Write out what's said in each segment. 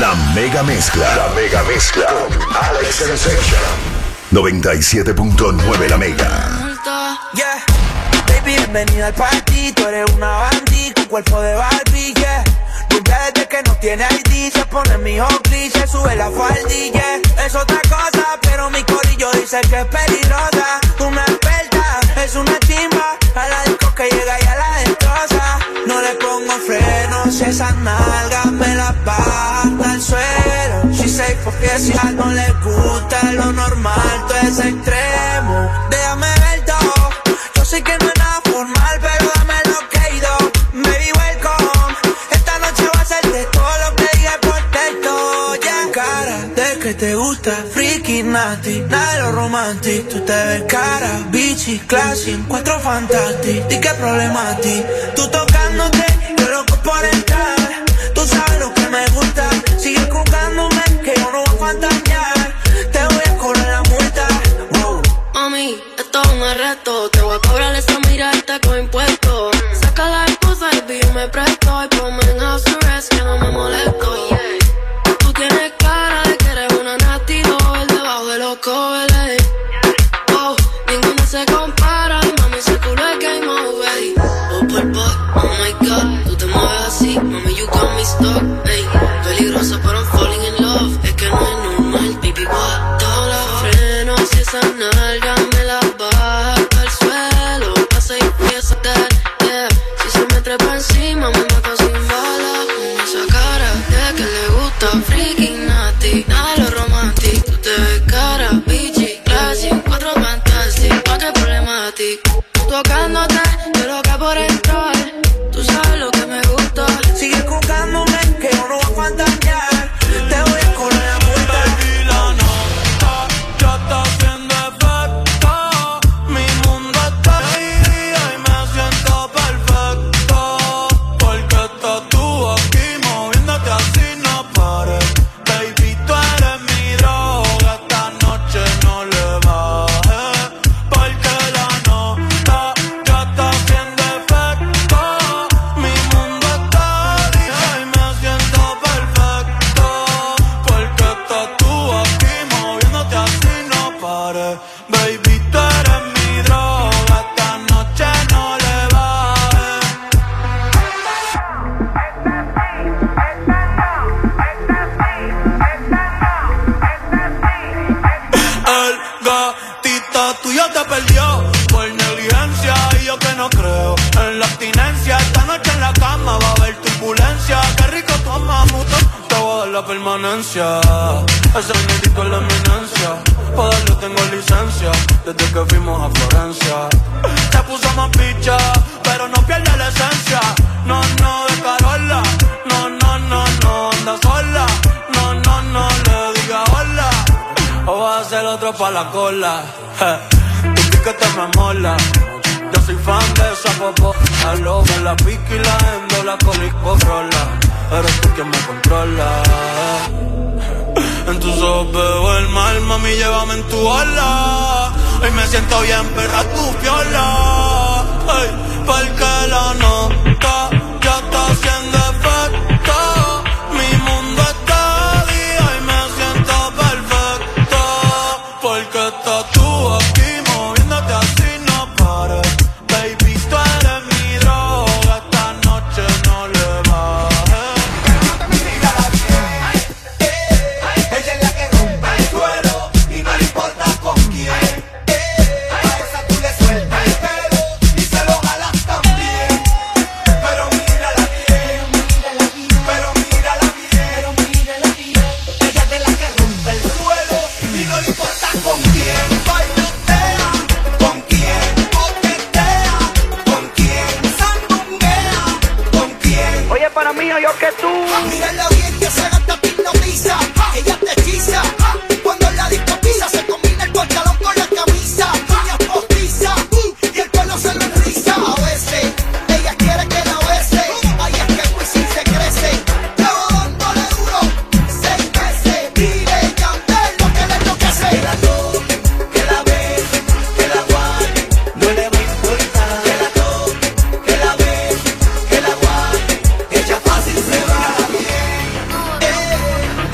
La mega mezcla. La mega mezcla. Con Alex Sensation. 97.9 La Mega. Yeah. Baby, bienvenida al party. Tú eres una bandita, tu cuerpo de Barbie, yeah. Nunca desde que no tiene ID se pone mi hockey, se sube la faldilla. Es otra cosa, pero mi corillo dice que es peligrosa. Una experta, es una chimba. A la disco que llega y a la destroza. No le pongo frenos, esas nalgas me las baja hasta el suelo. She say for fiesta, no le gusta lo normal, todo es extremo. Déjame ver todo, yo sé que no es nada formal, pero dame lo que he ido. Baby, welcome, esta noche va a ser de todo lo que diga por texto, yeah. Cara de que te gusta, freaky, nasty, nada de lo romantic. Tú te ves cara, bitchy, classy, encuentro fantastic. ¿Y qué problema a ti? Tú tocándote, yo loco por entrar. Tú sabes lo que me gusta, sigue jugándome que yo no voy a fantasear. Te voy a cobrar la multa, wow. Mami, esto es un arresto, te voy a cobrar esa mirada con impuestos. Saca la esposa y yo me presto y ponme en house arrest que no me molesto. Tú tienes cara de que eres una nasty doll debajo de los covers. Oh, ninguno se compara, mami, ese culo es game over. Oh, por pop, oh my god, tú te mueves así, mami, you got me stuck. Ey, peligrosa pero I'm falling in love, es que no es normal, baby, what? Todos los frenos y esa nalga me la baja al suelo. Pasa y empieza a dar, yeah. Si se me trepa encima me mata sin bala. Con esa cara de que le gusta, freaking nasty, nada de lo romantic. Tú te ves cara, bitchy, classy, cuatro fantastic, pa' qué problema a ti. Tocándote, yo loca por entrar. Tú sabes lo que me gusta. Sigue jugándome que yo no voy a fantasear. Te voy a cobrar la multa. Baby, la nota ya está haciendo efecto. Mi mundo está ahí y me siento perfecto. Porque estás tú aquí moviéndote así no pares. Baby, tú eres mi droga, esta noche no le bajes. Porque la nota ya está haciendo efecto. Mi mundo está ahí y me siento perfecto. Porque estás tú aquí moviéndote así no pares. Baby, tú eres mi droga, esta noche no le bajes. El gatito tuyo te perdió por negligencia y yo que no creo en la abstinencia. Esta noche en la cama va a haber turbulencia. Qué rico tu mamuto, te voy a dar la permanencia. Ese negrito es la eminencia, pa' darle tengo licencia. Desde que fuimos a Florencia se puso más bicha, pero no pierde la esencia. No, no, de Carola, no, no, no, no, anda sola. No, no, no, le diga hola, o vas a ser otro pa' la cola. Tu piquete me mola, yo soy fan de esa popó. Aló, me la pica y la endo, la colico rola. Eres tú quien me controla. En tus ojos veo el mal, mami, llévame en tu ola. Hoy me siento bien, perra, tu piola. Ey, porque la nota ya está haciendo efecto. Mi mundo está día y me siento perfecto. Porque estás tú aquí moviéndote así no pares. Baby, tú eres mi droga, esta noche no le bajes. Ella es la que rompe el suelo y no le importa con quién. A esa tú le sueltas el pelo y se lo jalas también. Pero mírala bien, pero mírala bien. Ella es de la que rompe el suelo y no le importa con quién. Bailotea, con quién, coquetea, con quién, sandunguea, con quién. Oye, para mí, yo que tú. Mírala bien que se gasta hipnotiza. Ella te hechiza. Cuando la disco pisa se combina el pantalón con la camisa. Uñas postizas y el pelo se lo enriza. A veces ella quiere que la bese. Ahí es que el Wisin se crece. Llevo dándole duro 6 meses. Dile Yandel lo que le enloquece. Que la toque, que la bese, que la guarde. No le va a importar. Que la toque, que la bese, que la guarde. Ella fácil se va bien.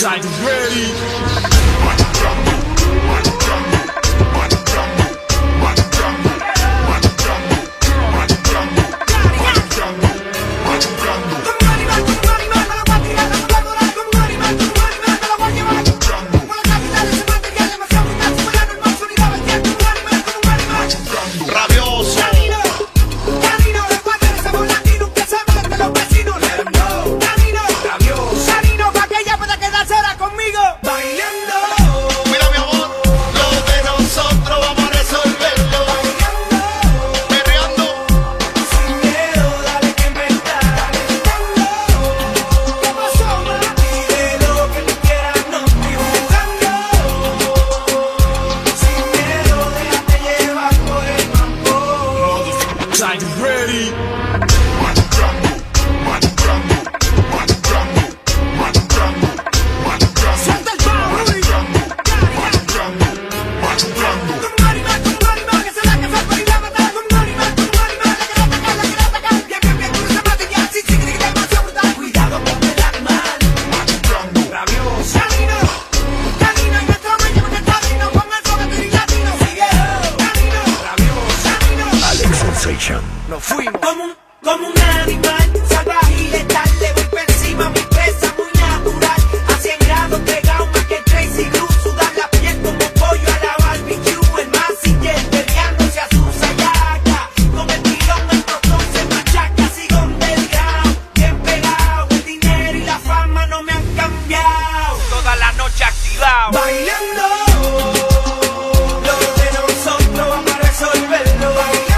Nos fuimos como un animal salvaje y letal. Le voy por encima, mi presa muy natural. A 100 grados pegado más que Tracy Luz. Sudar la piel como pollo a la barbecue. El manciller peleándose a su sayaca. Con el tirón el protón se machaca. Sigo underground, bien pegado. El dinero y la fama no me han cambiado. Toda la noche activado, bailando. Lo de nosotros vamos a resolverlo.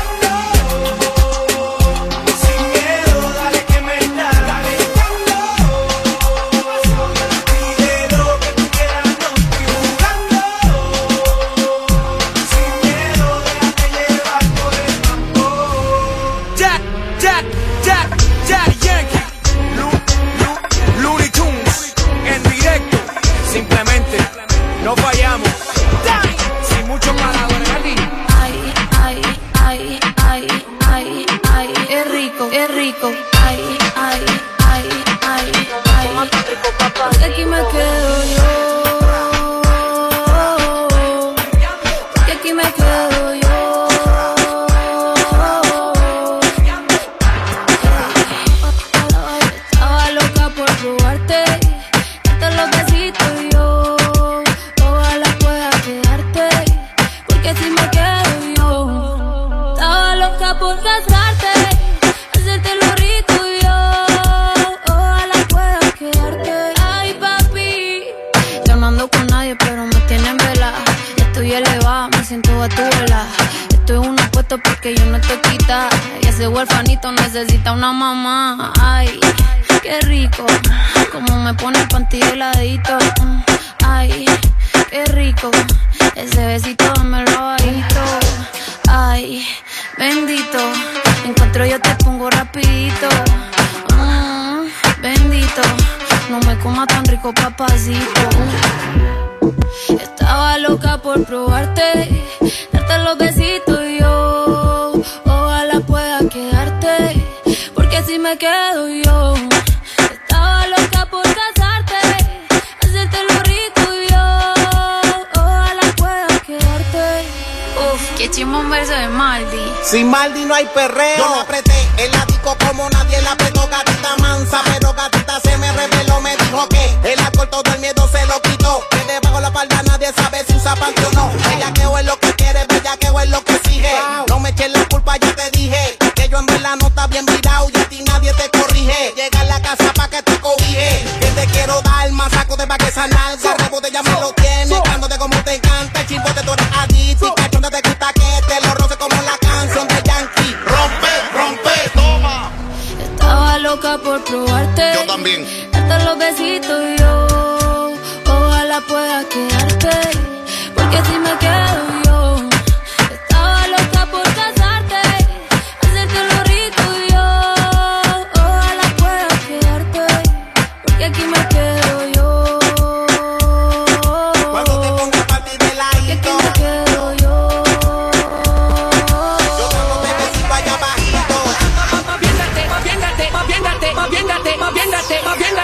No fallamos, sin mucho palabras, Gandhi. Ay, ay, ay, ay, ay, ay, es rico, es rico. Ay, ay, ay, ay, ay, porque aquí me quedo yo. Porque aquí me quedo yo. Estaba loca por probarte, darte los besitos y yo. Que si me quedo yo, estaba loca por casarte, hacértelo rico y yo, ojalá puedas quedarte. Ay papi, yo no ando con nadie pero me tienen vela. Estoy elevada, me siento a tu vela. Estoy en un puesto porque yo no te quita. Y ese huerfanito necesita una mamá. Ay, qué rico, como me pone el panty heladito. Ay, qué rico, ese besito me lo bajito. Ay, bendito, encuentro yo te pongo rapidito. Bendito, no me coma tan rico papacito. Estaba loca por probarte, darte los besitos y yo, ojalá pueda quedarte, porque si me quedo yo. Estaba loca por casarte, hacértelo rico y yo, ojalá pueda quedarte. Uf, qué chimbo un verso de Maldi. Sin Maldi no hay perreo. Yo la apreté en la disco como nadie la apretó. Gatita mansa, pero gatita se me reveló. Me dijo que el alcohol todo el miedo se lo quitó. Que debajo la falda nadie sabe si usa panty o no. Bellaqueo es lo que quiere, bellaqueo es lo que exige. No me eches la culpa, ya te dije que yo en verdad no está bien virado y a ti nadie te corrige. Llega a la casa pa' que te cobije. Que te quiero dar más saco de pa' que esa nalga. Rebote ya me lo tienes, dándote como te encanta. El chimbote tú eres adicto y cachonda te gusta que te lo roce como la canción de Yankee. Rompe, rompe, toma. Estaba loca por probarte. Yo también. Darte los besitos y yo, ojalá pueda quedarte, porque si me quedo yo. Estaba loca por casarte, hacértelo rico y yo, ojalá pueda quedarte, porque aquí me quedo yo. Cuando te pongas a partir de la porque aquí me quedo yo. yo dándote besito allá bajito. Moviéndate, moviéndate, moviéndate, moviéndate, moviéndate, moviéndate.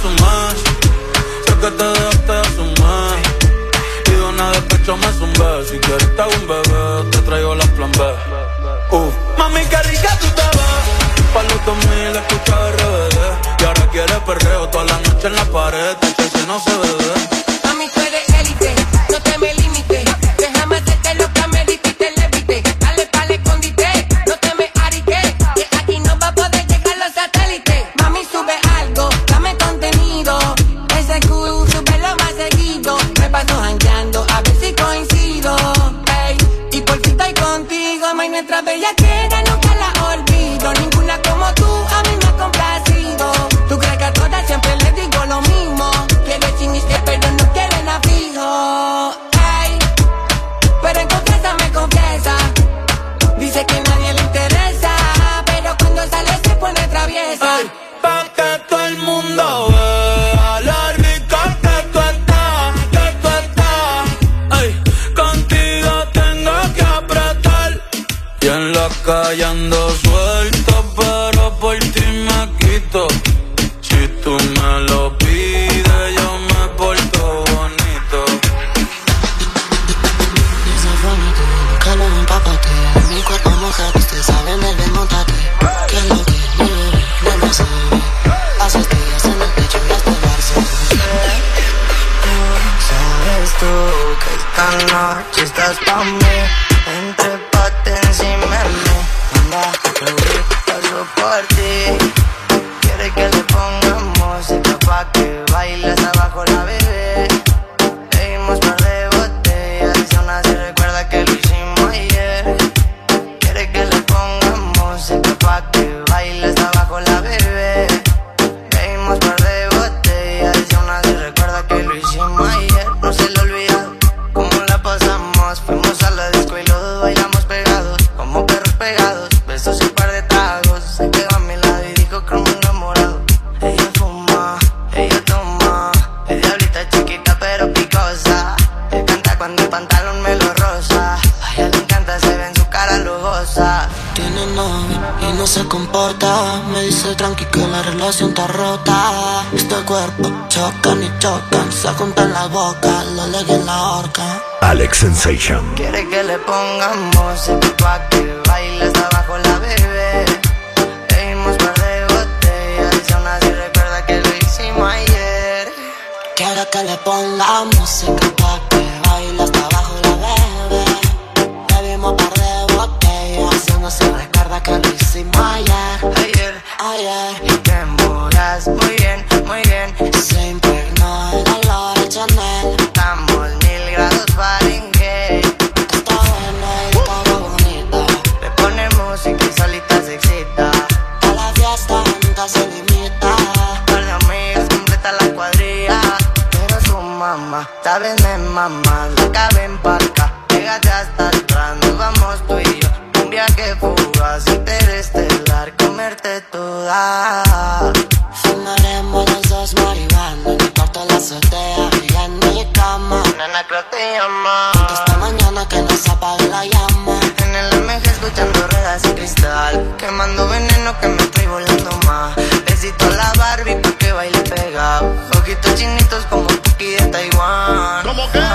hace un mes. Sé que te dejaste hace un mes. Y de una despecho me zumbé. Si quieres te hago un bebé, te traigo la plan B. Mami, qué rica tú te ves. Pa' los 2000 escucha RBD. Y ahora quieres perreo toda la noche en la pared. Que si no se bebe. Mami, tú eres élite, no te me limites. Déjame hacerte lo que me dijiste, levite. Dale pa'l escondite, no te me ariques. Que aquí no va a poder llegar los satélites. Mami, sube algo, dame contenido. Ese Q, súbelo más seguido. Me paso jangueando, a ver si coincido. Ey, y por fin estoy contigo. Mami, nuestra bellaquera nunca la olvido. Ninguna como tú a mí me ha complacido. Tú crees que a todas siempre les digo lo mismo. Quieren chiniste pero no quieren a fijo. Ey, pero en confianza me confiesa. Dice que nadie le interesa, pero cuando sale se pone traviesa. Ey, pa' que todo el mundo vea la rica que tú estás, que tú estás. Ey, contigo tengo que apretar. Y en la calle ando suelto, pero por ti me quito. Si tú me lo pides, yo me porto bonito. Dice bonito, nunca lo empápate. Mi cuerpo mojado, usted sabe en el desmontate. Que es lo que mi bebé no me sirve. Hace estrellas en el techo y hasta darse. Sabes tú que esta noche estás pa' mí. Entrépate encima de mí. Anda, paso por ti. Quiere que le pongamos música pa' que bailes abajo la bebé. Bebimos par de botellas y aún así recuerda que lo hicimos ayer. Quiere que le pongamos música pa' que bailes abajo la bebé. Bebimos par de botellas y aún así recuerda que lo hicimos ayer. No se le olvida cómo la pasamos. Fuimos a la disco y los dos bailamos pegados, como perros pegados. Besos y un par de tragos. Se quedó a mi lado y dijo como enamorado. Ella fuma, ella toma. Es diablita chiquita pero picosa. Él canta cuando el pantalón me lo rosa. A ella le encanta, se ve en su cara lujosa. Tiene novio y no se comporta. Me dice tranqui que la relación está rota. Este cuerpo chocan y chocan. Se juntan la boca, lo leguen en la horca. Alex Sensation. Quiere que le pongamos música pa' que bailes abajo la bebé. Bebimos par de botellas y aún así recuerda que lo hicimos ayer. Quiero que le pongamos música pa' que baile hasta abajo la bebé. Bebimos par de botellas y aún así recuerda que lo hicimos ayer. Ayer. Y te embolas muy bien, muy bien. Se impregnó el olor de Chanel. Estamos 1000 grados Fahrenheit. Está bueno y todo bonito. Le pone música y solita se excita. A la fiesta nunca se limita. Par de amigas completa la cuadrilla. Pero su mamá, sabes me mamá. La caben pa' acá, pégate hasta atrás. Nos vamos tú y yo, un viaje fugaz, interestelar, comerte toda. Fumaremos los dos marihuana. En mi cuarto la azotea y en mi cama. Nana, creo te llama. Esta mañana que nos apague la llama. En el MG escuchando ruedas y cristal. Quemando veneno que me estoy volando más. Besito a la Barbie pa' que baile pegado. Ojitos chinitos como Puki de Taiwán. ¿Cómo qué?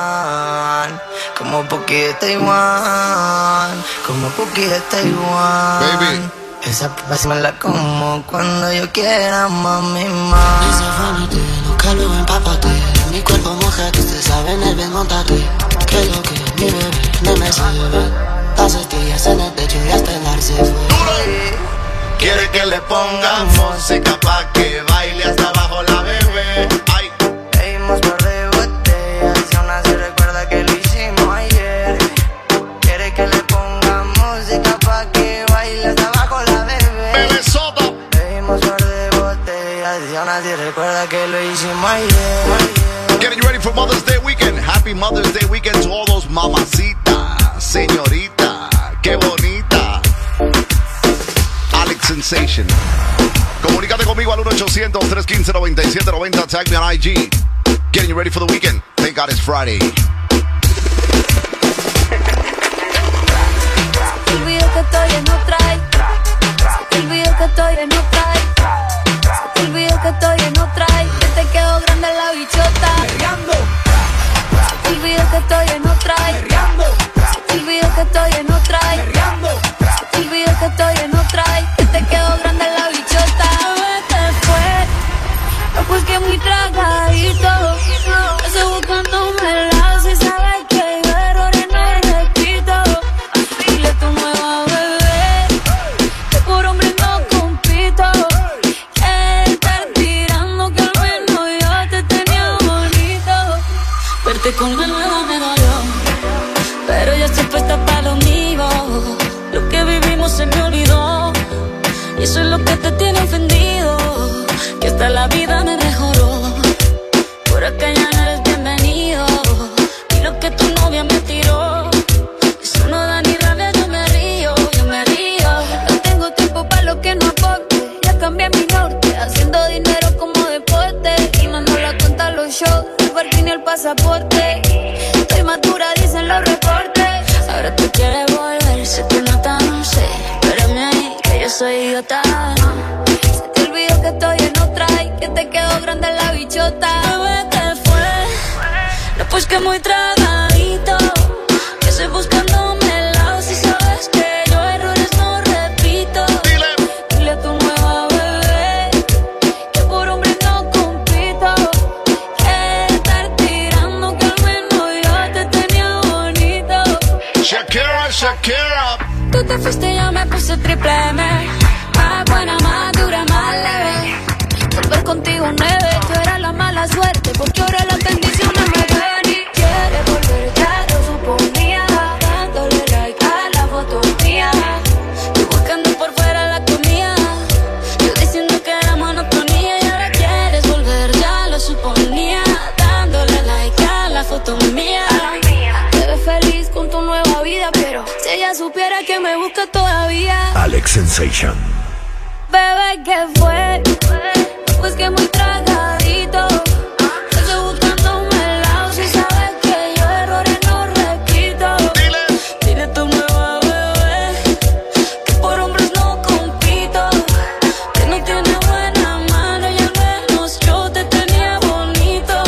Como Puki de Taiwán. Como Puki de Taiwán. Baby. Esa pipa si me la como cuando yo quiera, mami, ma. Dice bonito, nunca lo empápate. Mi cuerpo mojado, usted sabe en el desmontate. Que lo que mi bebé no me sirve. Las estrellas en el techo y hasta el ar se fue. Quiere que le pongamos música pa' que baile hasta abajo la bebé. Ay. Bebimos par de botellas y aún así recuerda que lo hicimos ayer. Quiere que le pongamos música pa' que baile hasta abajo la bebé. Bebé sopa. Bebimos par de botellas y aún así recuerda que lo hicimos ayer. Getting you ready for Mother's Day weekend. Happy Mother's Day weekend to all those mamacitas, señorita, qué bonita. Alex Sensation. Comunícate conmigo al 1-800-315-9790. Tag me on IG. Getting you ready for the weekend. Thank God it's Friday. Se te olvidó que estoy en otra. Se te olvidó que estoy en otra. Se te olvidó que estoy en otra. tragadito. Estoy buscándome el lado si sabes que yo errores no repito. Dile a tu nueva bebé que por hombre no compito. Que estar tirando que al menos yo te tenía bonito. Verte con la nueva me dolió, pero ya estoy puesta para lo mío. Lo que vivimos se me olvidó y eso es lo que te tiene ofendido. Que hasta la vida me mejoró. Por acá ya no eres bienvenido. Y lo que tu novia me tiró, eso no da ni rabia, yo me río, yo me río. No tengo tiempo para lo que no aporte. Ya cambié mi norte, haciendo dinero como deporte. Y mando la cuenta a los shows, el parking y el pasaporte. Estoy madura, dicen los reportes. Ahora tú quieres volver, sé que no tan sé. Espérame ahí, que yo soy idiota. Se te olvidó que estoy en otra y que te quedó grande la bichota. Bebé, ¿qué fue? No, pues que muy tragadito. Que estoy buscándome el lado si sabes que yo errores no repito. Dile a tu nueva bebé que por hombre no compito. Que estar tirando que al menos yo te tenía bonito. Shakira, Shakira. Tú te fuiste y yo me puse triple M. Más buena, más dura, más leve. Volver contigo 9, tú eras la mala suerte, porque ahora las bendiciones me ven y quieres volver, ya lo suponía. Dándole like a la foto mía. Tú buscando por fuera la comida. Yo diciendo que era monotonía y ahora quieres volver, ya lo suponía. Dándole like a la foto mía. Te ves feliz con tu nueva vida, pero si ella supiera que me busca todavía. Alex Sensation. Bebé, ¿qué fue? Pues que muy tragadito. Estoy buscándome el lado si sabes que yo errores no repito. Dile a tu nueva bebé que por hombres no compito. Que no tiene buena mano y al menos yo te tenía bonito.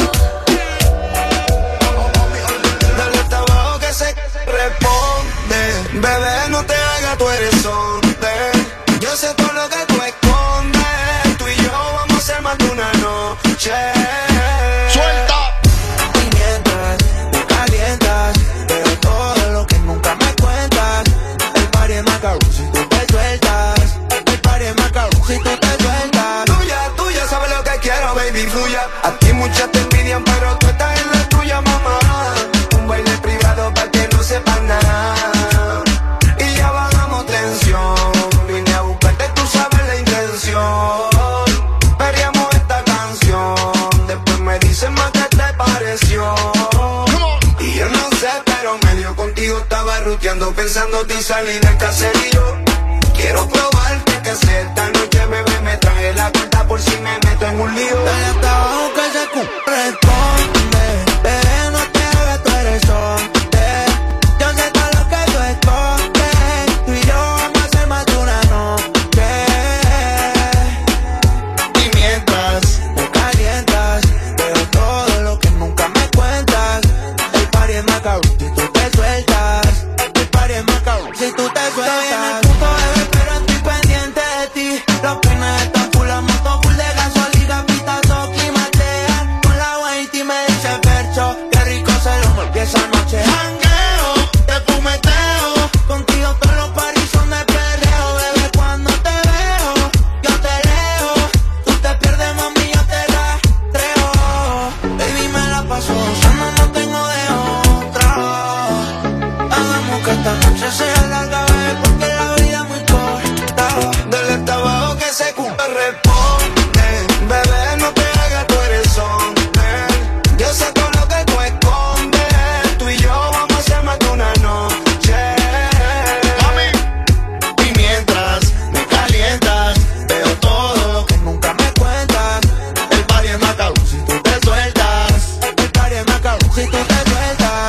Dale hasta abajo que se responde. Bebé, no te hagas, tú eres sonde. Yo sé todo lo que tú escondes. Tú y yo vamos a ser más de una noche. Suelta. Y mientras me calientas, veo todo lo que nunca me cuentas. El party es macabrón si tú te sueltas. El party es macabrón si tú te sueltas. Tuya, sabes lo que quiero, baby, fluya. A ti muchas te envidian, pero tú estás en la tuya, mamá. Un baile privado para que no sepas nada. Y ya bajamos tensión. Vine a buscarte, tú sabes la intención. Veríamos esta canción. Después me dicen más que te pareció. Y yo no sé, pero medio contigo estaba ruteando, pensándote y salir del caserío. Quiero probarte que sé esta noche, bebé, me traje la cuenta por si me meto en un lío. Dale hasta abajo que se responde. Bebé, no te hagas, tú eres sonde. Yo sé todo lo que tú escondes. Tú y yo vamos a ser más de una noche. Y mientras me calientas, veo todo lo que nunca me cuentas. El party es macabrón si tú te sueltas. El party es macabrón si tú te sueltas. Estoy en el punto, bebé, pero estoy pendiente de ti. Los peines están full, la moto full de gasolina. Pitazo, climatea. Con la white y me dice percho. Qué rico se lo volví esa noche. Jangueo, te fumeteo. Contigo todos los paris son de perreo. Bebé, cuando te veo, yo te leo. Tú te pierdes, mami, yo te rastreo. Baby, me la paso usando, no tengo de otra. Hagamos que esta noche sea larga, bebé, porque la vida es muy corta. Dale hasta abajo que se responde. Bebé, no te hagas, tú eres hombre. Yo sé todo lo que tú escondes. Tú y yo vamos a ser más de una noche. Y mientras me calientas, veo todo lo que nunca me cuentas. El party es macabrón si tú te sueltas. El party es macabrón si tú te sueltas.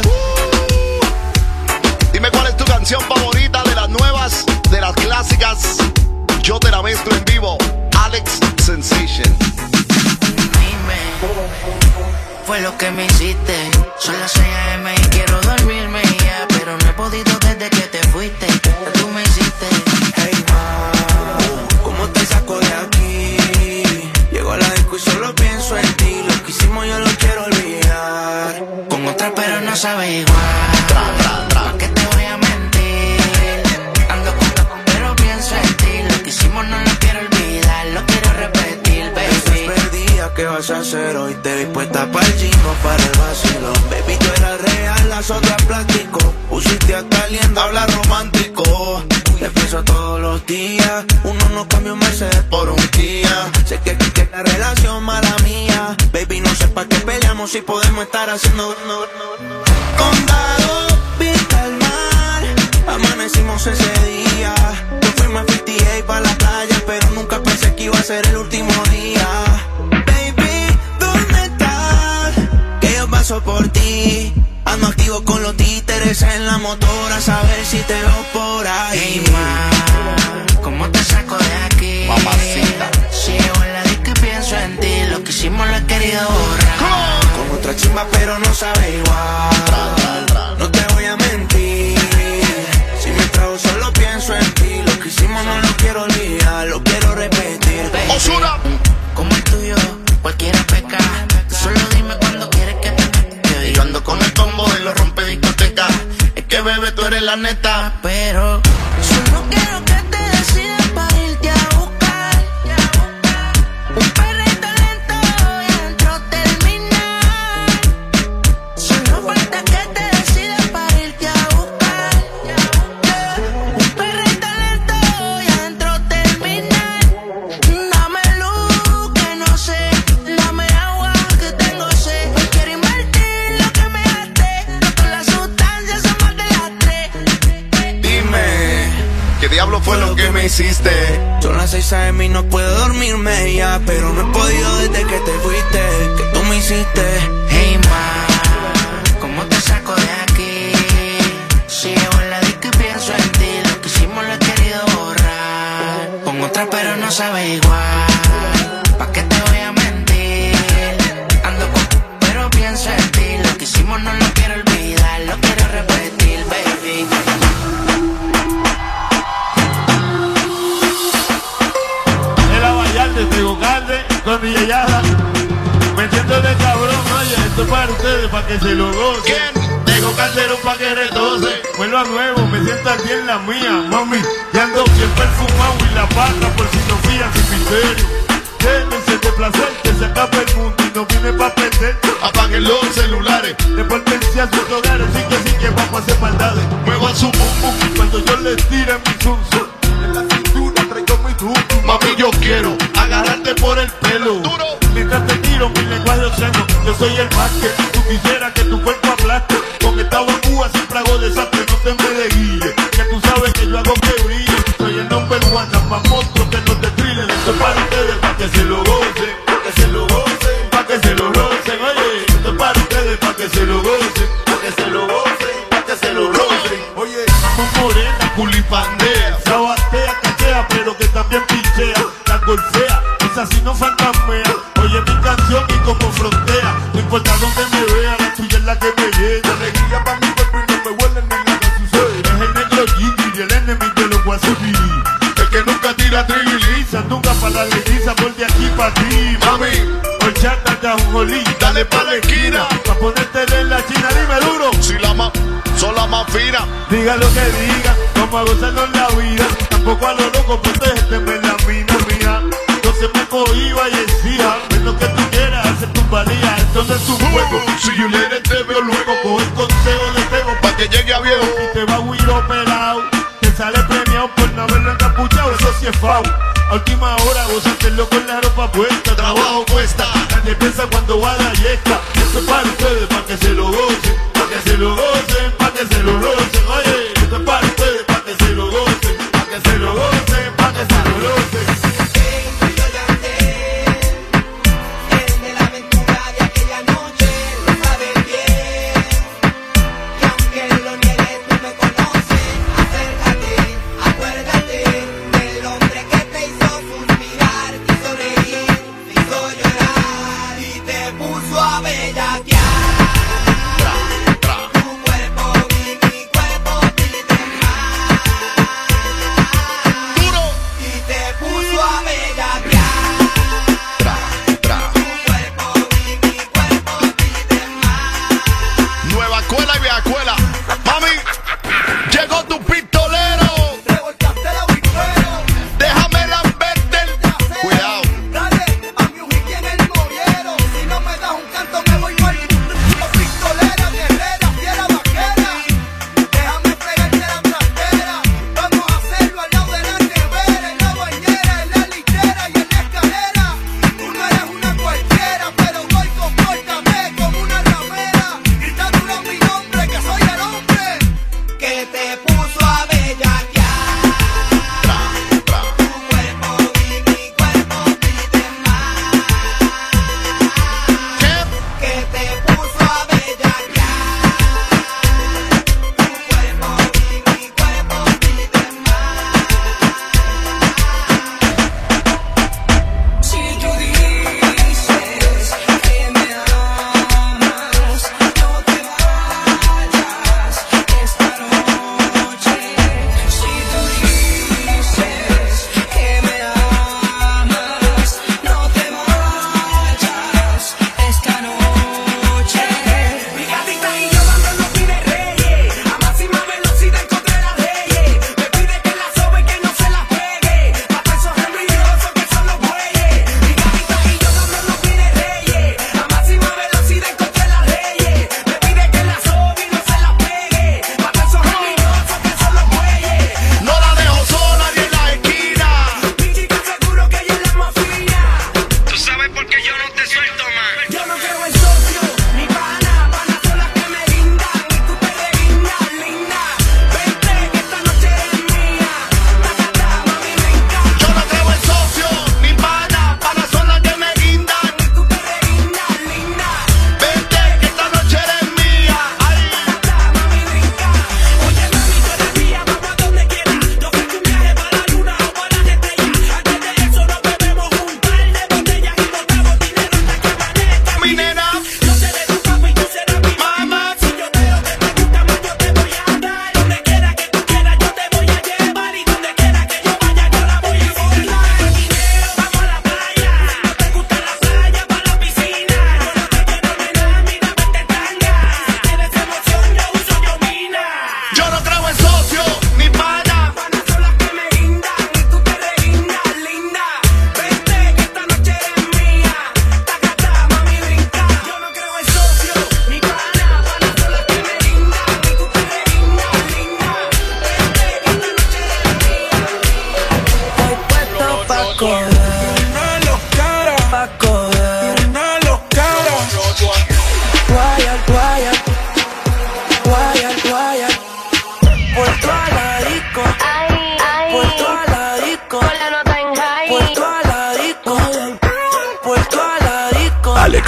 Dime cuál es tu canción favorita de las nuevas, de las clásicas. Yo te la mezclo en vivo. Alex Sensation. Dime, fue lo que me hiciste. Son las 6 AM y quiero dormirme ya, pero no he podido desde que te fuiste. Tú me hiciste. Hey, ma, ¿cómo te saco de aquí? Llego a la disco y solo pienso en ti. hicimos yo lo quiero olvidar. Con otra pero no sabe igual. ¿Pa' qué te voy a mentir? Ando con pero pienso en ti. Lo que hicimos no lo quiero olvidar, lo quiero repetir, baby. Perdida, ¿qué vas a hacer hoy? Te vi puesta para el gym o para el vacilón. Baby, tú eras real, las otras plástico. Pusiste hasta lindo, habla romántico. Te pienso todos los días. Uno no cambia un Mercedes por un Kia. Sé que la relación mala mía. Baby, no sé pa' qué peleamos si podemos estar haciendo condado, vista al mar. Amanecimos ese día. Yo fuimos a 58 pa' la playa, pero nunca pensé que iba a ser el último día. Baby, ¿dónde estás? Que yo paso por ti. Ando activo con los títeres en la motora, a saber si te veo por ahí. Hey, ma, ¿cómo te saco de aquí? Mamacita. Si llego en la disco y pienso en ti, lo que hicimos lo he querido borrar. Con otra chimba pero no sabe igual. No te voy a mentir. Si me trago solo pienso en ti. Lo que hicimos no lo quiero olvidar, lo quiero repetir. Ozuna. Como el tuyo, cualquiera peca. Solo dime cuando quieres que te quede. Yo ando con el combo de los rompe discoteca. Es que bebé tú eres la neta. Pero solo quiero que te decidas para irte a buscar. Un perrito lento y adentro terminar. Solo falta que te decidas para irte a buscar. Un perrito lento y adentro terminar. Dame luz que no sé, dame agua que tengo sed. Hoy quiero invertir lo que me gasté. No con las sustancias son más de las 3. Dime, ¿qué diablo fue lo que me hiciste? Son las 6 AM y no puedo dormirme ya, pero no he podido desde que te fuiste, que tú me hiciste. Hey, ma, ¿cómo te saco de aquí? Si llego en la disco y pienso en ti, lo que hicimos lo he querido borrar. Con otra pero no sabe igual. ¿Pa' qué te voy a mentir? Ando con pero pienso en ti, lo que hicimos no lo quiero olvidar, lo quiero repetir, baby. Era Vallarde, Trigo Calde, con DJ Yara. Metiendo de cabrón, oye, esto es para ustedes, para que se lo gocen. ¿Quién? Tengo Calderón pa' que retose. Vuelvo a nuevo, me siento aquí en la mía, mami. Y ando bien perfumado y la pata por si no fían sin misterio. Déjense de placer, que se acabe el mundo y no vine pa' perder. Apaguen los celulares. Depórtense a sus hogares, sí que vamos a hacer maldades. Muevan su bum bum. Cuando yo les tire mi zum zum, en la cintura traigo mi tum tum. Mami, yo quiero agarrarte por el pelo. Duro. Mientras te tiro mi lenguaje obsceno, yo soy el más que tú quisieras que tu cuerpo aplaste. Con esta bambúa siempre hago desastre, no te me de guille. Que tú sabes que yo hago que brille. Soy el number one, pa' monstruos que no te trillen. Esto es para ustedes, pa' que se lo gocen, pa' que se lo gocen, pa' que se lo rocen. Oye, esto es para ustedes, pa' que se lo gocen, pa' que se lo gocen, pa' que se lo rocen. Oye, vamos morena, culipandea, sabatea, cachea, pero que también pinchea, la golfea, esa sí no fantasmea. Oye mi canción y como frontea, no importa dónde me vea, la tuya es la que me llena. Alegría pa' mi cuerpo y no me huele ni la que sucede. Es el negro Gigi y el enemigo de los guasibiri. El que nunca tira trigiliza, nunca pa' la letiza, por de aquí pa' ti, mami. Horchata, jajolí, Dale pa' la esquina. pa' ponerte de la china, dime duro. Si la más, son la más fina. Diga lo que diga, vamos a gozarnos la vida. Tampoco a lo loco, protégeme la mina mía. No se me cohiba y exija, ves lo que tú quieras, hacer tu valía. Entonces es un juego, Si yo le te veo luego, coge el consejo de Tego pa' que llegue a viejo. y te va a huir operado. Te sale premiado por no haberlo encapuchado, eso sí es foul. A última hora vos hacerlo con la ropa puesta. Trabajo cuesta. Nadie piensa cuando va a la yesca. Esto es para ustedes, pa' que se lo gocen, pa' que se lo gocen, pa' que se lo rocen. Oye, esto es para ustedes, pa' que se lo gocen, pa' que se lo gocen, pa' que se lo rocen. Eres de la aventura de aquella noche, lo sabes bien. Y aunque lo niegues, tú me conoces. Acércate, acuérdate del hombre que te hizo suspirar, te hizo reír, te hizo llorar y te puso a bellaquear. Tu cuerpo vi, mi cuerpo pide más. Duro. Y te puso a bellaquear. Tra, tra. Tu cuerpo vi, mi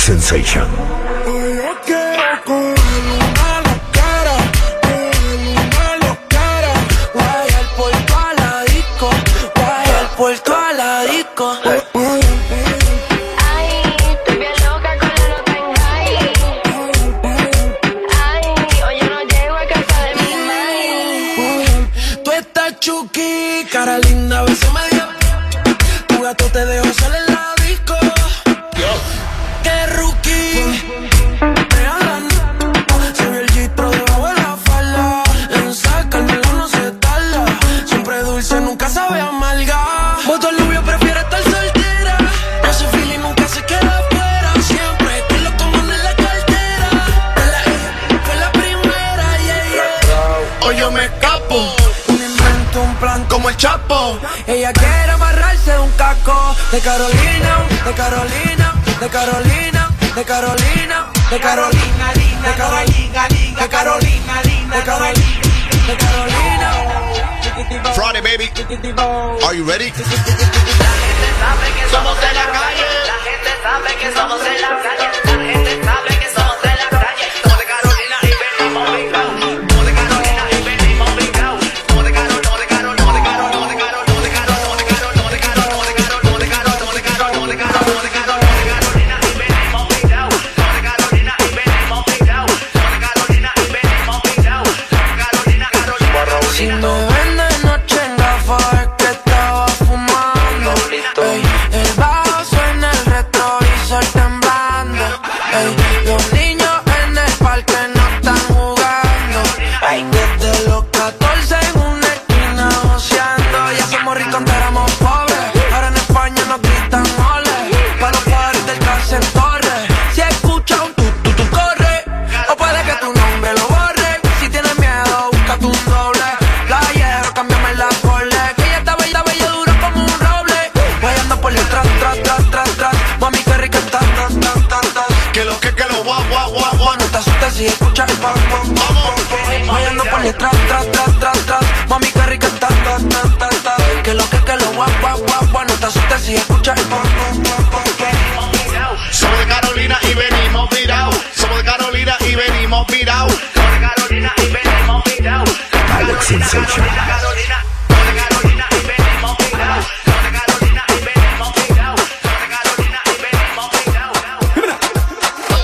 Sensation. Yo quiero coger una loquera, Guayar por toda la disco, guayar por toda la disco. Ay, estoy bien loca con la nota en high. Ay, hoy yo no llego a casa de mi mai. Tú estás chuki, cara linda, beso medio. Tu gato te dejo salir en la disco. Qué rookie. Me hablan, se ve el Jeep pero debajo de la falda. En sacármelo no se tarda. Siempre dulce, nunca sabe amarga. Voto el novio, prefiere estar soltera. No se fila y nunca se queda afuera. Siempre con los comunes en la cartera. Fue la primera, yeah. hoy yo me escapo, Me invento un plan como el Chapo. Ella quiere amarrarse de un caco. De Carolina, de Carolina, de Carolina, de Carolina, de Carolina, de Carolina, de Carolina, de Carolina, de Carolina. Friday, baby. Are you ready? Somos de la calle. La gente sabe que somos de la calle. La gente sabe que somos de la calle. Somos de Carolina y venimos brigados. Somos de Carolina y venimos brigados. Somos de Carolina, no de Carolina, no de Carolina, no de Carolina, no de Carolina, no de Carolina, no de Carolina, no de Carolina, no de Carolina, no de Carolina, no de Carolina y venimos brigados. No de Carolina y venimos brigados. No de Carolina y venimos brigados. Carolina, Carolina. Si me ven de noche en gafas es que estaba fumando. Ey, el bajo suena el retrovisor temblando. Ey, los niños en el parque no están jugando. Ey, desde los 14 en una esquina joseando. Ya somos ricos, antes éramos pobres. Ahora en España nos gritan ole. Pa' los padres del cárcel torre. Si escuchas un tú corre. O puede que tu nombre lo borre. Si tienes miedo, búscate un doble. Playero, cámbiame la pole. Que ella está bella dura como un roble. Guayando por detrás, tras. Mami, qué rica está, Que lo guau. no te asustes si escuchas el pam. Guayando por detrás, tras. Mami, qué rica está, que lo guau. No te asustes si escuchas el pam. Somos de Carolina y venimos virados. Somos de Carolina y venimos virados. Somos de Carolina y venimos brigados. Alex Sensation. Carolina, somos de Carolina y venimos brigados. Somos de Carolina y venimos brigados. Somos de Carolina y venimos brigados.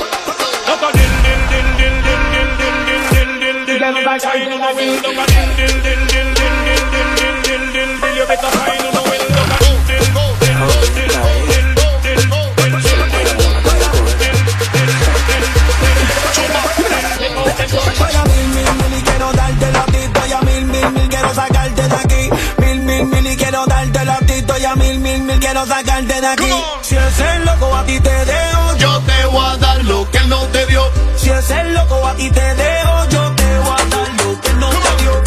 Voy a mil y quiero darte latito. Y a mil quiero sacarte de aquí. Mil y quiero darte latito. Y a mil quiero sacarte de aquí. Si es el loco a ti te dejo, Yo te voy a dar lo que él no te dio. si es el loco a ti te dejo, yo te voy a dar lo que no te dio.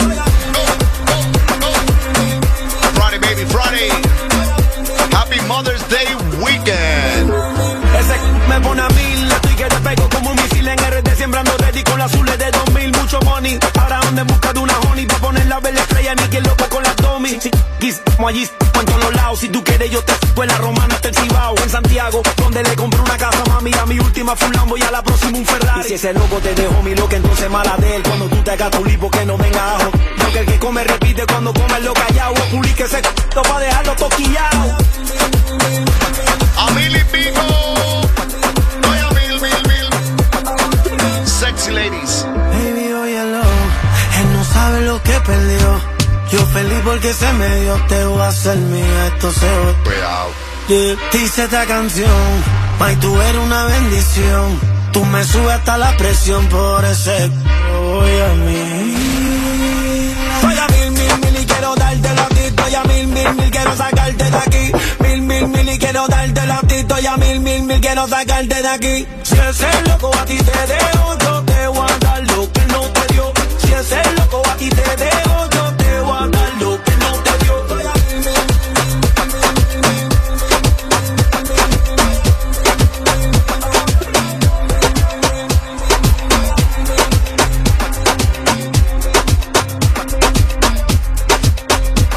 Friday, baby, Friday. Happy Mother's Day weekend. Ese me pone a 1000, estoy que te pego como un misil en RD, sembrando ready con las azules de 2000, mucho money. Ahora ando en busca de una honey, pa' poner la vela estrella, ni que loco con las domis. Si como allí, en todos los lados, si tú quieres yo te fue en la romana hasta el Cibao. En Santiago, donde le compré una casa, mami, a mi última fue un Lambo y a la próxima un Ferrari. Y si ese loco te dejó mi loca, entonces mala de él, cuando tú te hagas tu lipo que no venga ajo. Porque el que come repite cuando come lo callado, publique ese pa' dejarlo toquillado. A mil y pico. Voy a mil. Sexy ladies. Baby, óyelo, él no sabe lo que perdió. Yo feliz porque se me dio, te voy a hacer mía, esto se va. Cuidado. Yeah. Dice esta canción, may tú eres una bendición. Tú me subes hasta la presión por ese voy a mil. Voy a mil y quiero darte latito. Y a mil quiero sacarte de aquí. Mil y quiero darte latito. Y a mil quiero sacarte de aquí. Si es el loco a ti te dejo, yo te voy a dar lo que no te dio. Si es el loco a ti te dejo, yo te voy a dar lo que no te dio. Voy a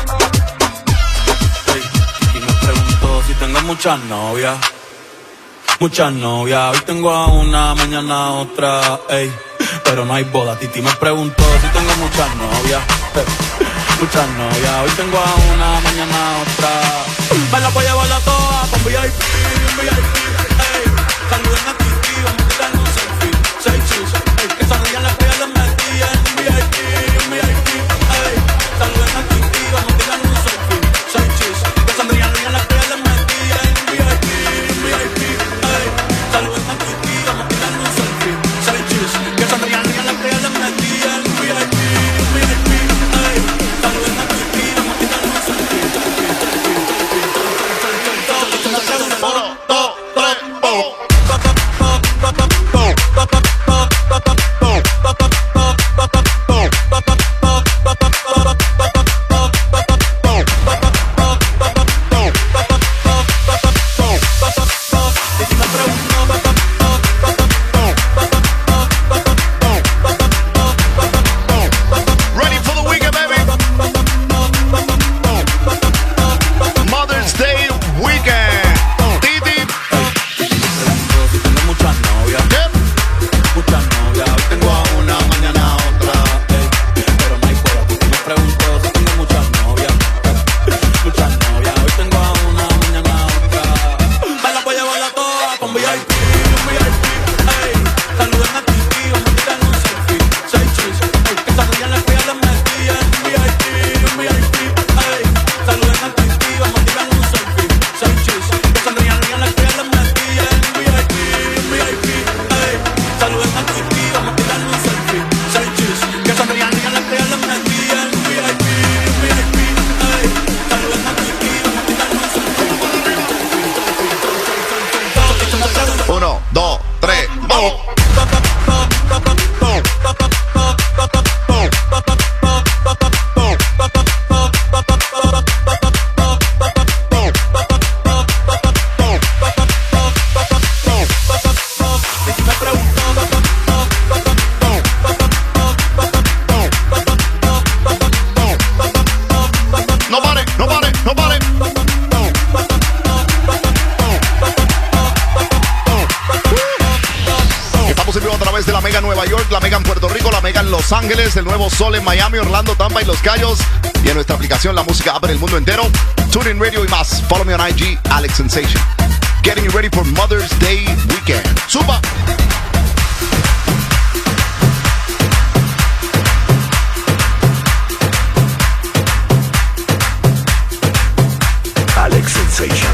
Y me preguntó si tengo muchas novias. muchas novias. Hoy tengo a una, mañana a otra, ey. Pero no hay boda. Titi me preguntó si tengo muchas novias. Muchas novias. Hoy tengo a una, mañana a otra. Me la voy a llevar a todas con VIP, VIP, ey. Saluden a Titi, vamos a tirar un selfie. 6 chis, ey. Que sonrían las que ya les metí en VIP, VIP, ey. Saluden a Titi, vamos a tirar un selfie. 6 chis, que sonrían las que ya les metí en VIP, VIP, ey. Saluden a Titi, vamos a tirar un selfie. 6 chis, que sonrían las que ya les metí en VIP, VIP, ey. Saluden a Titi, vamos a tirar un selfie. 1, 2, 3, oh. Ready for the weekend, baby. Mother's Day weekend. Titi. Tengo muchas novias, muchas novias. Hoy tengo a una, mañana a otra, ey. Pero no hay boda. Titi me preguntó si tengo muchas novias, muchas novias. Hoy tengo a una, mañana a otra. Me la voy a llevar a todas con VIP, VIP, ey. Saluden a Titi, vamos a tirar un selfie. 6 chis, ey. Que sonrían las que ya les metí en VIP, VIP, ey. Saluden a Titi, vamos a tirar un selfie. 6 chis, que sonrían las que ya les metí en VIP, VIP, ey. Saluden a Titi, vamos a tirar un selfie. 6 chis, que sonrían las que ya les metí en VIP, VIP, ey. Saluden a Titi, vamos a tirar un selfie. 1, 2, 3, vamos. No pare, no pare, no pare. Estamos en vivo a través de la Mega en Nueva York, la Mega en Puerto Rico, la Mega en Los Ángeles, el Nuevo Sol en Miami, Orlando, Tampa y Los Cayos. Y en nuestra aplicación La Música App en el mundo entero. TuneIn Radio y más. Follow me on IG, Alex Sensation. Getting you ready for Mother's Day weekend. ¡Supa! Alex Sensation.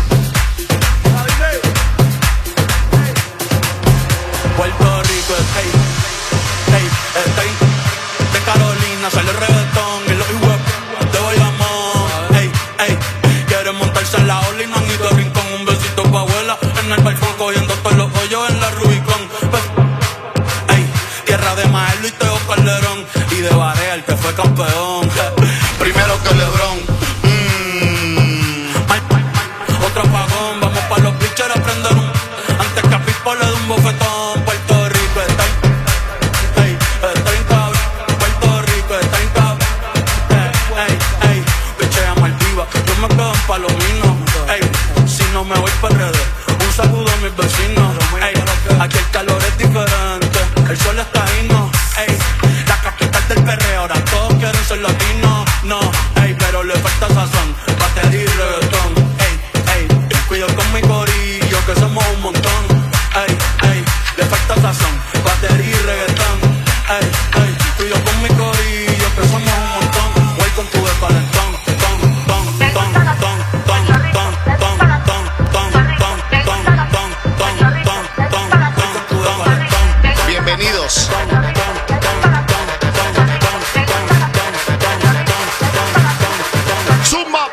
Puerto Rico, ey, ey, ey. De Carolina sale el reggaetón y los hip de Bayamón, ey, ey. Quieren montarse en la ola y no han ido a rincón. Un besito pa' abuela en el balcón cogiendo todos los hoyos en la Rubicon. Ey, tierra de Maelo y Teo Calderón y de Barea el que fue campeón. Primero que LeBron. Otro apagón, vamos pa' los bleachers a prender un. Antes que a Pipo le dé un bofetón. Puerto Rico está en, ey, está en cabrón. Puerto Rico está en cabrón. Ey, ey, pichea Maldiva, yo me quedo en Palomino. Ey, si no me voy PRD, un saludo a mis vecinos. Ey, aquí el calor es diferente, el sol está ahí, no. Ey, la capital del perreo, ahora todos quieren ser latinos. No, ey, pero le falta sazón, batería y reggaetón. Cuido con mi corillo, que somos un montón. Ey, ey, le falta sazón, batería y reggaetón. Ey, ey, cuido con mi corillo, que somos un montón. Welcome to the calentón. Ton, ton, ton, ton, ton, ton, ton, ton, ton, ton, ton, ton, ton, ton. Bienvenidos. Zumba.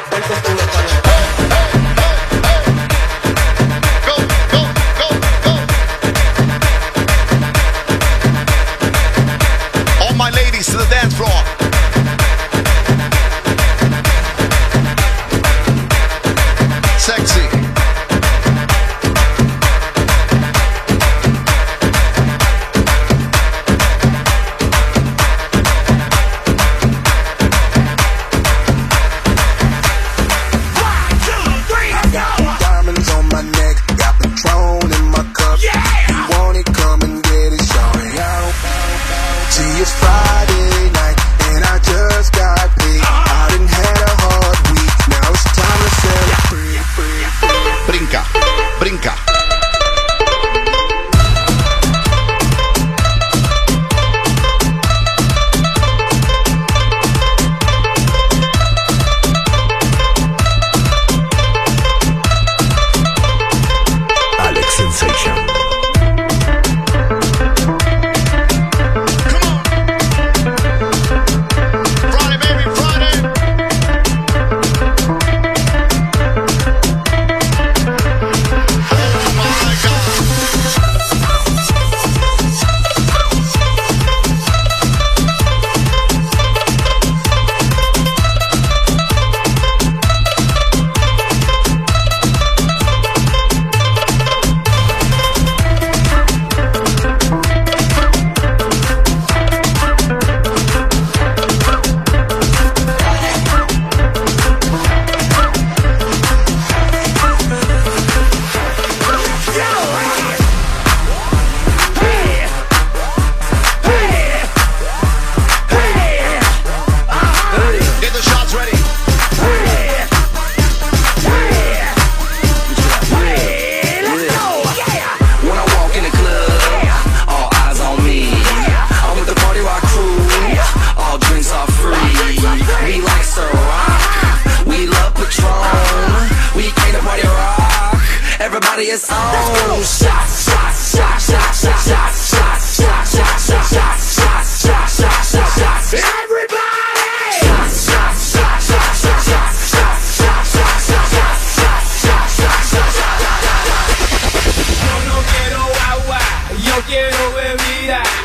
All my ladies to the dance floor. Sexy.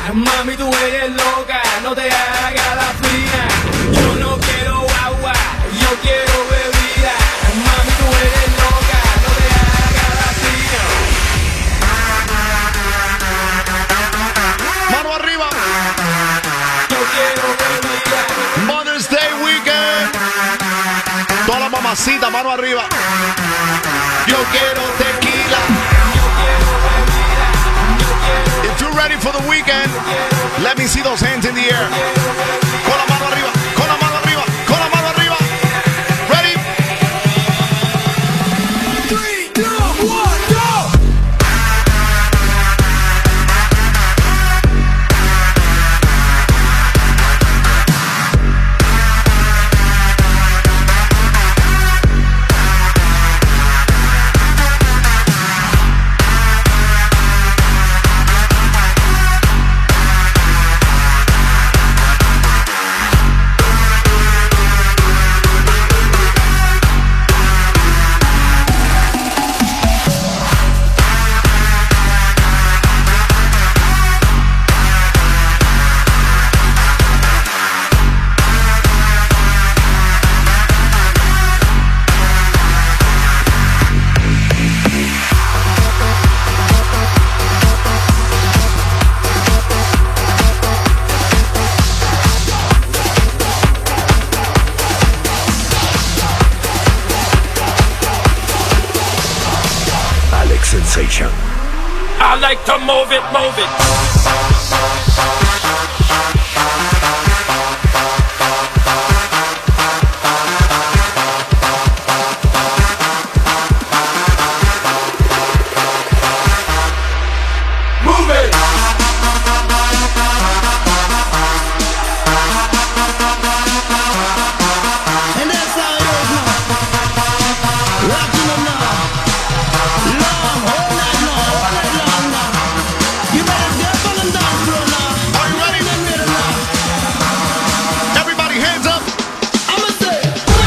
Mami, tú eres loca, no te hagas la fina. Yo no quiero agua, yo quiero bebida. Mami, tú eres loca, no te hagas la fina. Mano arriba. Yo quiero bebida. Mother's Day weekend. Toda la mamacita, mano arriba. Yo quiero tequila. If you're ready for the weekend, let me see those hands in the air. Con la mano arriba, con la mano arriba, con la mano arriba. Ready? 3, 2, 1, go! Sensation. I like to move it, move it. And that's how it is now. Rocking them now. Long, all night long now. You better get on and dance floor now. Are you ready? Everybody hands up. I'ma say,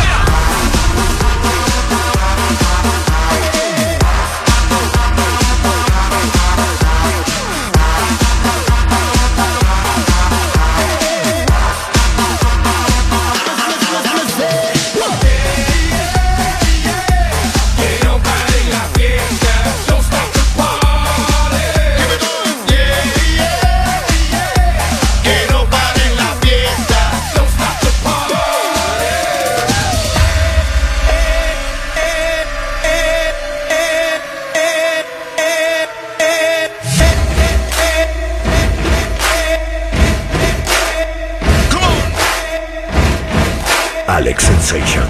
Alex Sensation.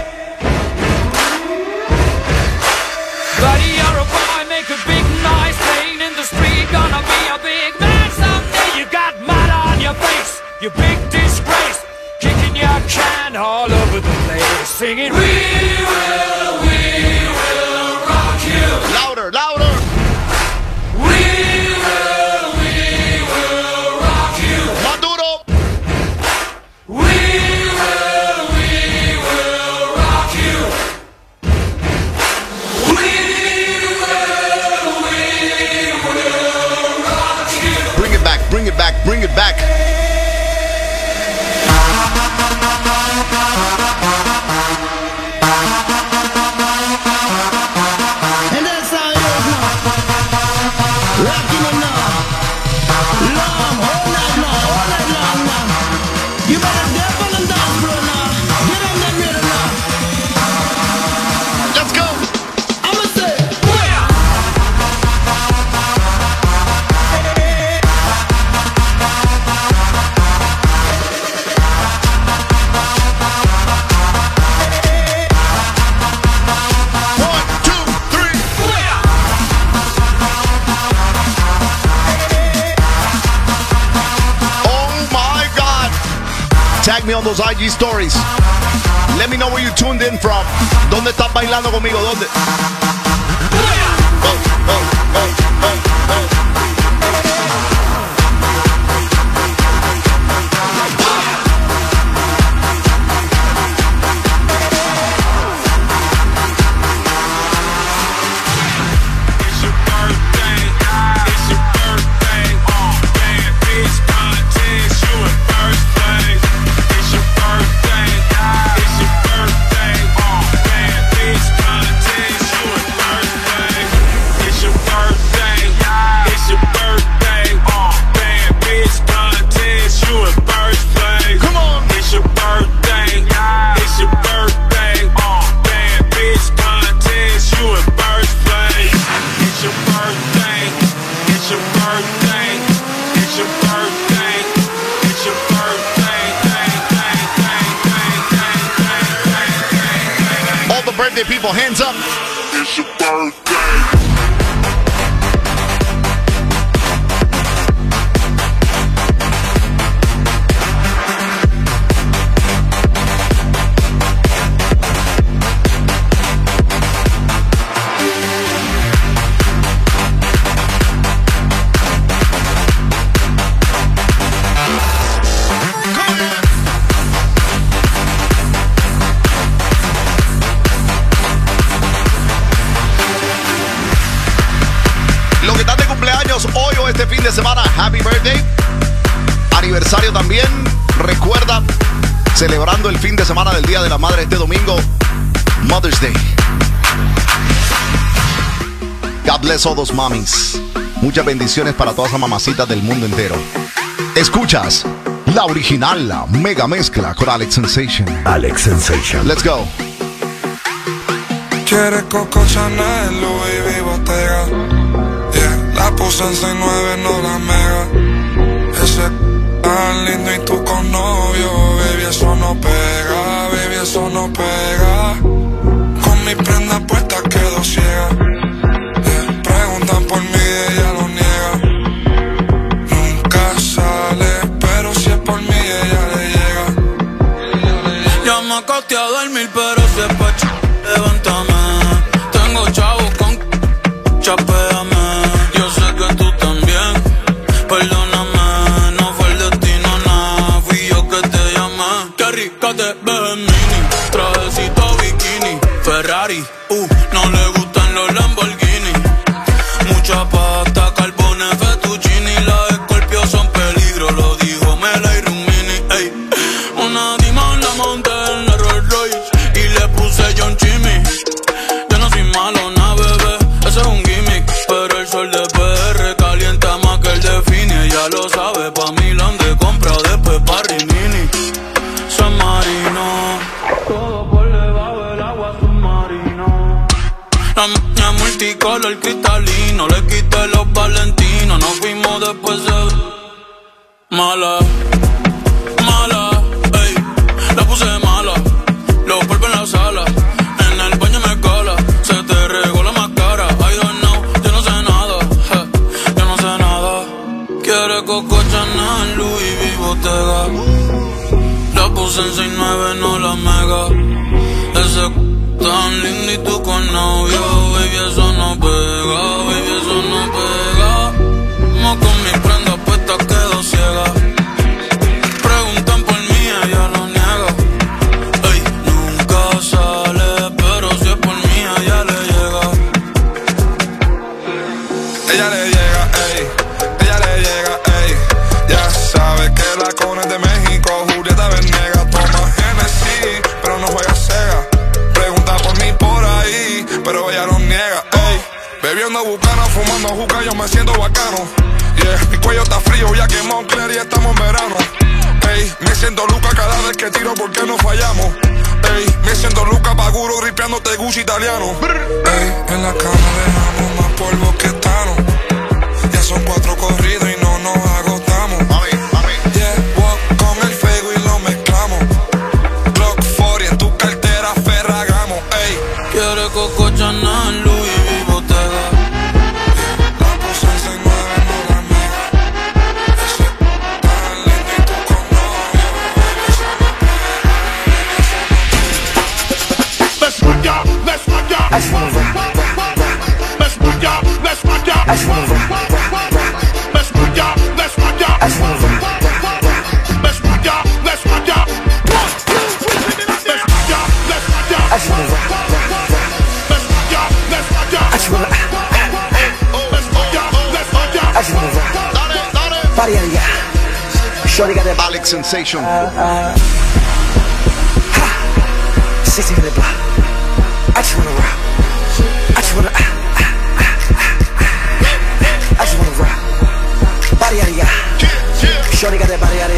Buddy, you're a boy, make a big noise, playing in the street, gonna be a big man someday. You got mud on your face, you big disgrace, kicking your can all over the place, singing, we will rock you. Louder, louder. We will rock you. Maduro. We will rock you. We will rock you. Bring it back, bring it back, bring it back. and that's how it is now. Rocking them now. Long, all night long now. You better get on and dance floor now. Get on that rhythm now. Let's go. I'ma say, One, two, three. Oh my God. Tag me on those IG stories. Let me know where you tuned in from. ¿Dónde estás bailando conmigo? ¿Dónde? It's your birthday, birthday. It's your birthday. It's your birthday. All the birthday people, hands up. It's your birthday. Hoy o este fin de semana, happy birthday. Aniversario también. Recuerda, celebrando el fin de semana del Día de la Madre este domingo, Mother's Day. God bless all those mommies. Muchas bendiciones para todas las mamacitas del mundo entero. Escuchas la original, la mega mezcla con Alex Sensation. Alex Sensation. Let's go. Quiere Coco Chanel, Louis V, Bottega. La puse en 6'9", no la mega. Ese tan lindo y tú con novio. Baby, eso no pega, baby, eso no pega. Con mi prenda puesta quedo ciega. Preguntan por mí y ella lo niega. Nunca sale, pero si es por mí ella le llega. Ya me acosté a dormir, pero si es pa' levántame. Tengo chavos con chapéame. Yo sé que tú también, perdóname, no fue el destino, nada, fui yo que te llamé. Qué rica te ves en mini, trajecito bikini, Ferrari, no le gustan los Lamborghini. Mucha pasta, carbones, fettuccini, las Scorpio son peligro, lo dijo Mela y Rumini, ey. Una Dima la monté en la Rolls Royce y le puse John Chimmy. Yo no soy malo, na bebé, ese es un gimmick, pero el sol de PR calienta más que el de Fini. Ella lo sabe, pa' Milán de compra, después pa' Rimini. San Marino, todo por debajo del agua submarino. La mañana multicolor cristalino, le quité los valentinos. Nos fuimos después de mala, mala, ey. La puse mala, los polvos en la sala. En el baño me cola, se te regó la máscara. I don't know, yo no sé nada, yo no sé nada. Quiere Coco Chanel, Louis V, Bottega. La puse en 6'9", no la mega. Ese tan lindo y tú con novio. Baby, eso no pega, baby, eso no pega. No con mis prendas puestas quedo ciega. Preguntan por mí, ella lo niega. Ey, nunca sale, pero si es por mí, ella le llega. Ella le llega, ey, ella le llega, ey. Ya sabe que la cona es de México, Julieta Venegas. Toma Genesis, pero no juega Sega. Pregunta por mí por ahí, pero ella lo niega, ey. Bebiendo bucana, fumando juca, yo me siento bacano. Yeah, mi cuello está frío, ya que Moncler y estamos en verano. Ey, me siento Luca cada vez que tiro porque no fallamos. Ey, me siento Luca Paguro gripeándote Gucci italiano. Ey, en la cama dejamos más polvo que Thanos. Ya son 4 corridos y no nos agotamos. Yeah, walk con el fuego y lo mezclamos. Glock 40 en tu cartera Ferragamo. Ey, quiere Coco Chanel, Louis V, Bottega. La puse en 6'9", no la mega. Ese tan lindo y tú con novio. Let's rock y'all, let's rock y'all. Let's rock y'all, let's rock y'all. Let's rock y'all, let's rock y'all. Let's rock y'all, let's rock y'all. Let's rock y'all, let's rock y'all. Let's rock y'all, let's rock y'all. Let's rock y'all, let's rock y'all. Let's rock y'all, let's rock y'all. Party area. Shorty got that Alex Sensation. 60 in the block. I just wanna rock. I just wanna. I just wanna rock. Body out of ya. Shorty got that body out of